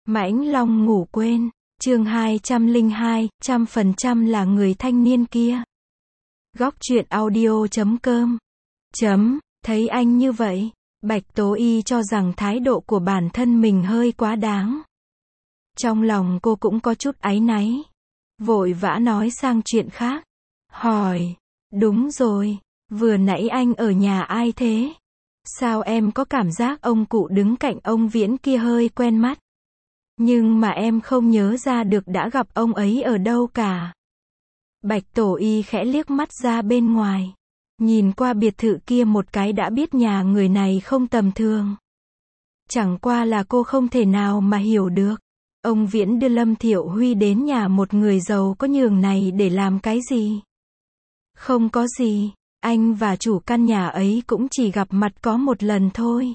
Mãnh Long ngủ quên, chương 202, 100% là người thanh niên kia. Góc truyện audio.com. Thấy anh như vậy, Bạch Tố Y cho rằng thái độ của bản thân mình hơi quá đáng. Trong lòng cô cũng có chút áy náy. Vội vã nói sang chuyện khác. Hỏi, đúng rồi, vừa nãy anh ở nhà ai thế? Sao em có cảm giác ông cụ đứng cạnh ông Viễn kia hơi quen mắt? Nhưng mà em không nhớ ra được đã gặp ông ấy ở đâu cả. Bạch Tổ Y khẽ liếc mắt ra bên ngoài. Nhìn qua biệt thự kia một cái đã biết nhà người này không tầm thường. Chẳng qua là cô không thể nào mà hiểu được. Ông Viễn đưa Lâm Thiệu Huy đến nhà một người giàu có nhường này để làm cái gì? Không có gì, anh và chủ căn nhà ấy cũng chỉ gặp mặt có một lần thôi.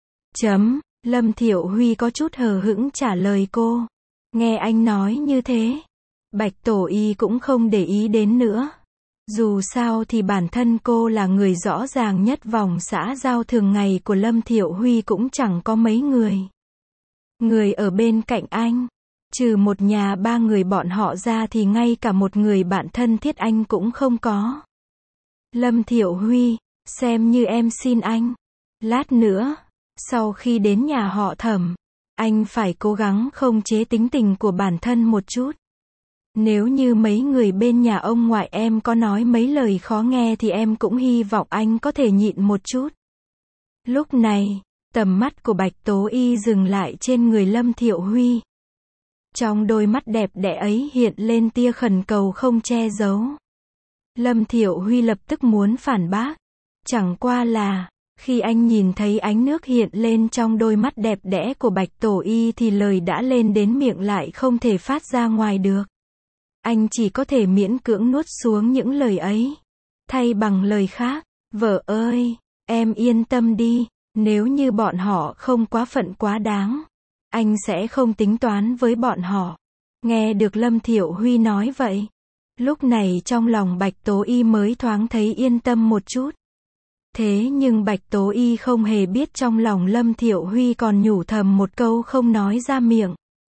Lâm Thiệu Huy có chút hờ hững trả lời cô. Nghe anh nói như thế, Bạch Tổ Y cũng không để ý đến nữa. Dù sao thì bản thân cô là người rõ ràng nhất, vòng xã giao thường ngày của Lâm Thiệu Huy cũng chẳng có mấy người. Người ở bên cạnh anh, trừ một nhà ba người bọn họ ra thì ngay cả một người bạn thân thiết anh cũng không có. Lâm Thiệu Huy, xem như em xin anh. Lát nữa, sau khi đến nhà họ Thẩm, anh phải cố gắng khống chế tính tình của bản thân một chút. Nếu như mấy người bên nhà ông ngoại em có nói mấy lời khó nghe thì em cũng hy vọng anh có thể nhịn một chút. Lúc này, tầm mắt của Bạch Tố Y dừng lại trên người Lâm Thiệu Huy. Trong đôi mắt đẹp đẽ ấy hiện lên tia khẩn cầu không che giấu. Lâm Thiệu Huy lập tức muốn phản bác. Chẳng qua là, khi anh nhìn thấy ánh nước hiện lên trong đôi mắt đẹp đẽ của Bạch Tổ Y thì lời đã lên đến miệng lại không thể phát ra ngoài được. Anh chỉ có thể miễn cưỡng nuốt xuống những lời ấy. Thay bằng lời khác, vợ ơi, em yên tâm đi, nếu như bọn họ không quá phận quá đáng, anh sẽ không tính toán với bọn họ. Nghe được Lâm Thiệu Huy nói vậy, lúc này trong lòng Bạch Tố Y mới thoáng thấy yên tâm một chút. Thế nhưng Bạch Tố Y không hề biết trong lòng Lâm Thiệu Huy còn nhủ thầm một câu không nói ra miệng.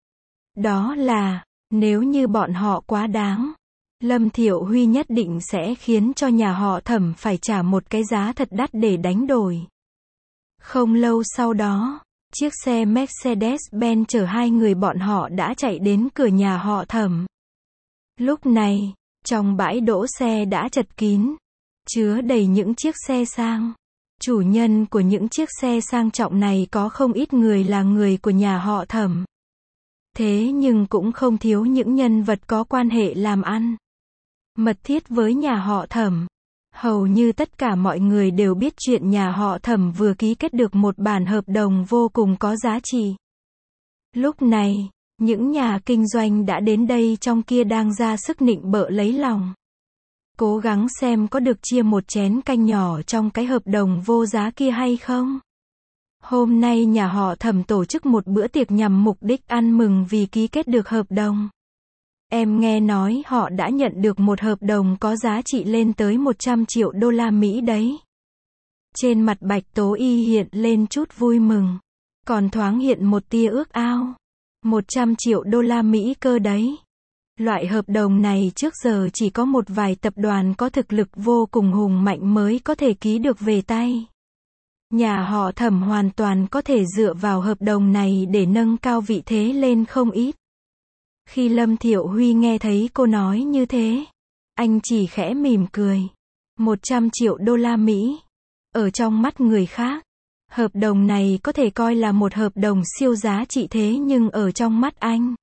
Đó là, nếu như bọn họ quá đáng, Lâm Thiệu Huy nhất định sẽ khiến cho nhà họ Thẩm phải trả một cái giá thật đắt để đánh đổi. Không lâu sau đó, chiếc xe Mercedes-Benz chở hai người bọn họ đã chạy đến cửa nhà họ Thẩm. Lúc này, trong bãi đỗ xe đã chật kín, chứa đầy những chiếc xe sang. Chủ nhân của những chiếc xe sang trọng này có không ít người là người của nhà họ Thẩm. Thế nhưng cũng không thiếu những nhân vật có quan hệ làm ăn mật thiết với nhà họ Thẩm. Hầu như tất cả mọi người đều biết chuyện nhà họ Thẩm vừa ký kết được một bản hợp đồng vô cùng có giá trị. Lúc này, những nhà kinh doanh đã đến đây trong kia đang ra sức nịnh bợ lấy lòng. Cố gắng xem có được chia một chén canh nhỏ trong cái hợp đồng vô giá kia hay không. Hôm nay nhà họ Thẩm tổ chức một bữa tiệc nhằm mục đích ăn mừng vì ký kết được hợp đồng. Em nghe nói họ đã nhận được một hợp đồng có giá trị lên tới 100 triệu đô la Mỹ đấy. Trên mặt Bạch Tố Y hiện lên chút vui mừng, còn thoáng hiện một tia ước ao. 100 triệu đô la Mỹ cơ đấy. Loại hợp đồng này trước giờ chỉ có một vài tập đoàn có thực lực vô cùng hùng mạnh mới có thể ký được về tay. Nhà họ Thẩm hoàn toàn có thể dựa vào hợp đồng này để nâng cao vị thế lên không ít. Khi Lâm Thiệu Huy nghe thấy cô nói như thế, anh chỉ khẽ mỉm cười. 100 triệu đô la Mỹ. Ở trong mắt người khác, hợp đồng này có thể coi là một hợp đồng siêu giá trị, thế nhưng ở trong mắt anh,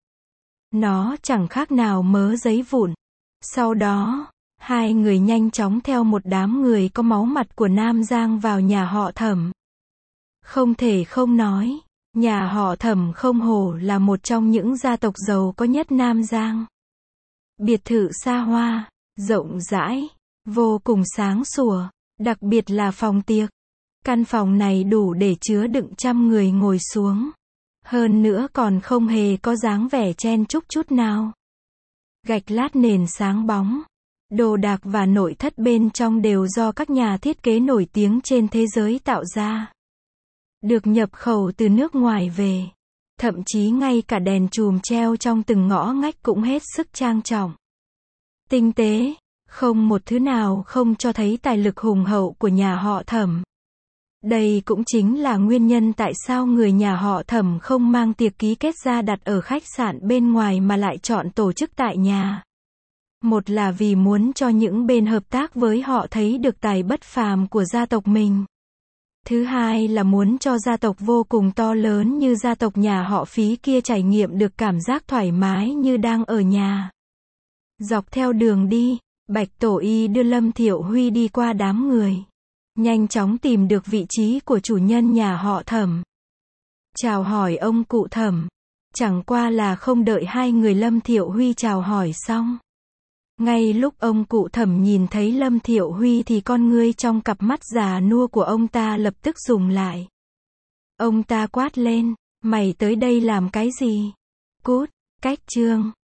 nó chẳng khác nào mớ giấy vụn. Sau đó, hai người nhanh chóng theo một đám người có máu mặt của Nam Giang vào nhà họ Thẩm. Không thể không nói, nhà họ Thẩm không hổ là một trong những gia tộc giàu có nhất Nam Giang. Biệt thự xa hoa, rộng rãi, vô cùng sáng sủa, đặc biệt là phòng tiệc. Căn phòng này đủ để chứa đựng trăm người ngồi xuống. Hơn nữa còn không hề có dáng vẻ chen chúc chút nào. Gạch lát nền sáng bóng. Đồ đạc và nội thất bên trong đều do các nhà thiết kế nổi tiếng trên thế giới tạo ra. Được nhập khẩu từ nước ngoài về. Thậm chí ngay cả đèn chùm treo trong từng ngõ ngách cũng hết sức trang trọng, tinh tế, không một thứ nào không cho thấy tài lực hùng hậu của nhà họ Thẩm. Đây cũng chính là nguyên nhân tại sao người nhà họ Thẩm không mang tiệc ký kết ra đặt ở khách sạn bên ngoài mà lại chọn tổ chức tại nhà. Một là vì muốn cho những bên hợp tác với họ thấy được tài bất phàm của gia tộc mình. Thứ hai là muốn cho gia tộc vô cùng to lớn như gia tộc nhà họ Phí kia trải nghiệm được cảm giác thoải mái như đang ở nhà. Dọc theo đường đi, Bạch Tổ Y đưa Lâm Thiệu Huy đi qua đám người, nhanh chóng tìm được vị trí của chủ nhân nhà họ Thẩm. Chào hỏi ông cụ Thẩm. Chẳng qua là không đợi hai người Lâm Thiệu Huy chào hỏi xong. Ngay lúc ông cụ Thẩm nhìn thấy Lâm Thiệu Huy thì con ngươi trong cặp mắt già nua của ông ta lập tức rùng lại. Ông ta quát lên, mày tới đây làm cái gì? Cút, cách chương.